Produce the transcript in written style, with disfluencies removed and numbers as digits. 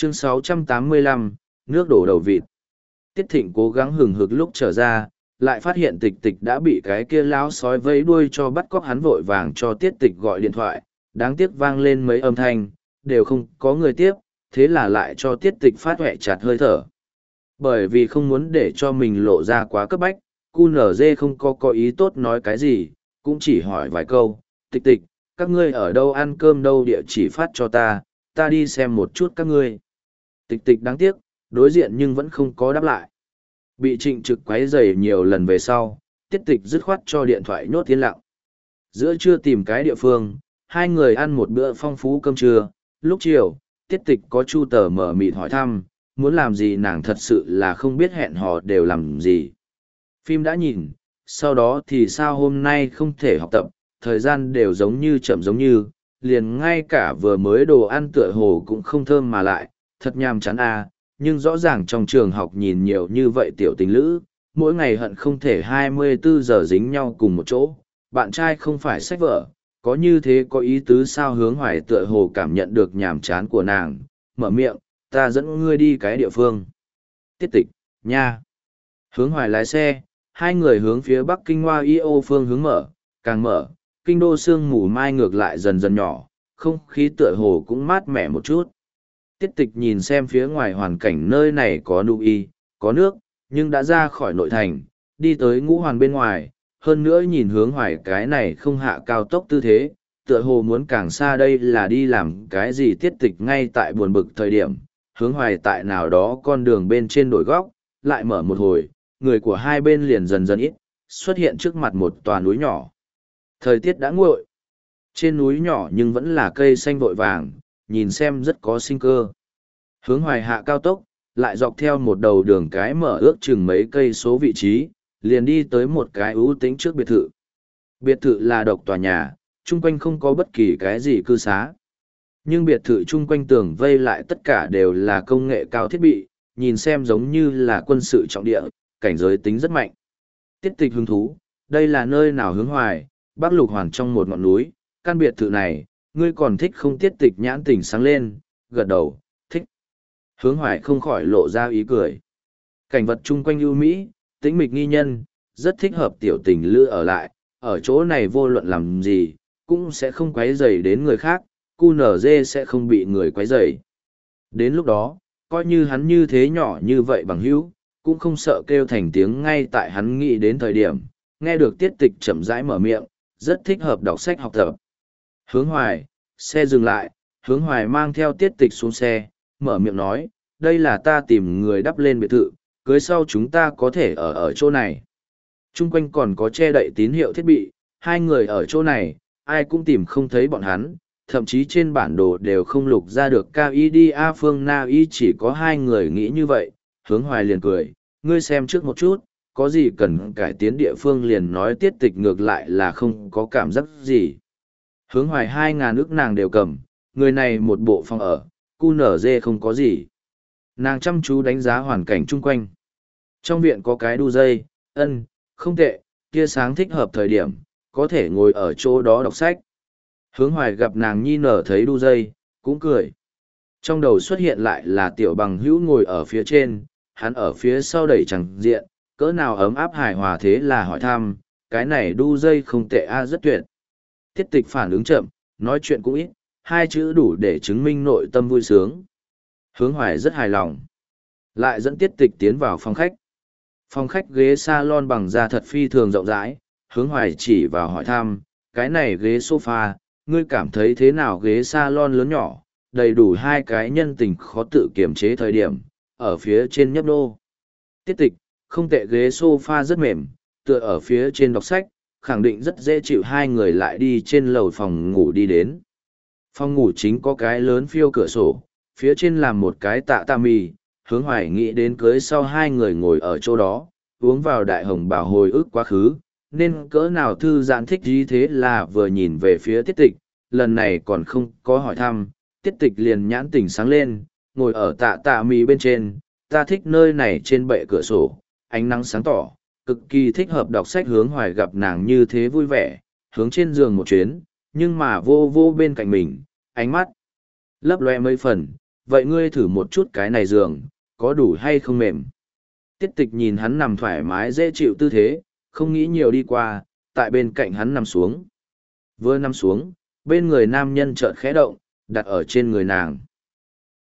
Chương 685, nước đổ đầu vịt. Tiết Thịnh cố gắng hừng hực lúc trở ra, lại phát hiện Tịch Tịch đã bị cái kia láo sói vẫy đuôi cho bắt cóc, hắn vội vàng cho Tiết Tịch gọi điện thoại, đáng tiếc vang lên mấy âm thanh, đều không có người tiếp, thế là lại cho Tiết Tịch phát huệ chặt hơi thở. Bởi vì không muốn để cho mình lộ ra quá cấp bách, QNZ không có ý tốt nói cái gì, cũng chỉ hỏi vài câu, Tịch Tịch, các ngươi ở đâu ăn cơm đâu, địa chỉ phát cho ta đi xem một chút các ngươi. Tịch Tịch đáng tiếc, đối diện nhưng vẫn không có đáp lại. Bị Trịnh Trực quấy rầy nhiều lần về sau, Tiết Tịch dứt khoát cho điện thoại nhốt yên lặng. Giữa trưa tìm cái địa phương, hai người ăn một bữa phong phú cơm trưa, lúc chiều, Tiết Tịch có Chu Tờ mở mịt hỏi thăm, muốn làm gì nàng thật sự là không biết hẹn hò đều làm gì. Phim đã nhìn, sau đó thì sao hôm nay không thể học tập, thời gian đều giống như chậm giống như, liền ngay cả vừa mới đồ ăn tựa hồ cũng không thơm mà lại, thật nhàm chán à, nhưng rõ ràng trong trường học nhìn nhiều như vậy tiểu tình lữ, mỗi ngày hận không thể 24 giờ dính nhau cùng một chỗ, bạn trai không phải sách vở, có như thế có ý tứ sao? Hướng Hoài tựa hồ cảm nhận được nhàm chán của nàng, mở miệng, ta dẫn ngươi đi cái địa phương. Tiết Tịch, nha. Hướng Hoài lái xe, hai người hướng phía Bắc Kinh Hoa Yêu phương hướng mở, càng mở, kinh đô sương mù mai ngược lại dần dần nhỏ, không khí tựa hồ cũng mát mẻ một chút. Tiết Tịch nhìn xem phía ngoài hoàn cảnh nơi này có nụ y, có nước, nhưng đã ra khỏi nội thành, đi tới Ngũ Hoàn bên ngoài, hơn nữa nhìn Hướng Hoài cái này không hạ cao tốc tư thế, tựa hồ muốn càng xa đây là đi làm cái gì. Tiết Tịch ngay tại buồn bực thời điểm, Hướng Hoài tại nào đó con đường bên trên đổi góc, lại mở một hồi, người của hai bên liền dần dần ít, xuất hiện trước mặt một tòa núi nhỏ. Thời tiết đã nguội, trên núi nhỏ nhưng vẫn là cây xanh vội vàng, nhìn xem rất có sinh cơ. Hướng Hoài hạ cao tốc, lại dọc theo một đầu đường cái mở ước chừng mấy cây số vị trí, liền đi tới một cái ưu tĩnh trước biệt thự. Biệt thự là độc tòa nhà, chung quanh không có bất kỳ cái gì cư xá. Nhưng biệt thự chung quanh tường vây lại tất cả đều là công nghệ cao thiết bị, nhìn xem giống như là quân sự trọng địa, cảnh giới tính rất mạnh. Tiết Tịch hứng thú, đây là nơi nào? Hướng Hoài, Bắc Lục Hoàn trong một ngọn núi, căn biệt thự này, ngươi còn thích không? Tiết Tịch nhãn tỉnh sáng lên, gật đầu, thích. Hướng Hoài không khỏi lộ ra ý cười. Cảnh vật chung quanh ưu mỹ, tĩnh mịch nghi nhân, rất thích hợp tiểu tình lữ ở lại, ở chỗ này vô luận làm gì, cũng sẽ không quấy rầy đến người khác, QNZ sẽ không bị người quấy rầy. Đến lúc đó, coi như hắn như thế nhỏ như vậy bằng hữu, cũng không sợ kêu thành tiếng. Ngay tại hắn nghĩ đến thời điểm, nghe được Tiết Tịch chậm rãi mở miệng, rất thích hợp đọc sách học tập. Hướng Hoài, xe dừng lại, Hướng Hoài mang theo Tiết Tịch xuống xe, mở miệng nói, đây là ta tìm người đắp lên biệt thự, cưới sau chúng ta có thể ở chỗ này. Chung quanh còn có che đậy tín hiệu thiết bị, hai người ở chỗ này, ai cũng tìm không thấy bọn hắn, thậm chí trên bản đồ đều không lục ra được KIDA Phương Na Y. Chỉ có hai người nghĩ như vậy. Hướng Hoài liền cười, ngươi xem trước một chút, có gì cần cải tiến địa phương liền nói. Tiết Tịch ngược lại là không có cảm giác gì. Hướng Hoài 2.000 ức nàng đều cầm, người này một bộ phòng ở, QNZ không có gì. Nàng chăm chú đánh giá hoàn cảnh chung quanh. Trong viện có cái đu dây, không tệ, tia sáng thích hợp thời điểm, có thể ngồi ở chỗ đó đọc sách. Hướng Hoài gặp nàng nhi nở thấy đu dây, cũng cười. Trong đầu xuất hiện lại là tiểu bằng hữu ngồi ở phía trên, hắn ở phía sau đẩy chẳng diện, cỡ nào ấm áp hài hòa. Thế là hỏi thăm, cái này đu dây không tệ a, rất tuyệt. Tiết Tịch phản ứng chậm, nói chuyện cũng ít, hai chữ đủ để chứng minh nội tâm vui sướng. Hướng Hoài rất hài lòng. Lại dẫn Tiết Tịch tiến vào phòng khách. Phòng khách ghế salon bằng da thật phi thường rộng rãi, Hướng Hoài chỉ vào hỏi thăm, cái này ghế sofa, ngươi cảm thấy thế nào? Ghế salon lớn nhỏ, đầy đủ hai cái nhân tình khó tự kiềm chế thời điểm, ở phía trên nhấp đô. Tiết Tịch, không tệ, ghế sofa rất mềm, tựa ở phía trên đọc sách, khẳng định rất dễ chịu. Hai người lại đi trên lầu phòng ngủ đi đến. Phòng ngủ chính có cái lớn phiêu cửa sổ, phía trên làm một cái tạ mì. Hướng Hoài nghĩ đến cưới sau hai người ngồi ở chỗ đó, uống vào đại hồng bào hồi ức quá khứ, nên cỡ nào thư giãn thích gì. Thế là vừa nhìn về phía Tiết Tịch, lần này còn không có hỏi thăm, Tiết Tịch liền nhãn tỉnh sáng lên, ngồi ở tạ mì bên trên, ta thích nơi này, trên bệ cửa sổ, ánh nắng sáng tỏ, cực kỳ thích hợp đọc sách. Hướng Hoài gặp nàng như thế vui vẻ, hướng trên giường một chuyến, nhưng mà vô vô bên cạnh mình, ánh mắt lấp loe mấy phần, vậy ngươi thử một chút cái này giường, có đủ hay không mềm. Tiết tịch nhìn hắn nằm thoải mái dễ chịu tư thế, không nghĩ nhiều đi qua, tại bên cạnh hắn nằm xuống. Vừa nằm xuống, bên người nam nhân chợt khẽ động, đặt ở trên người nàng.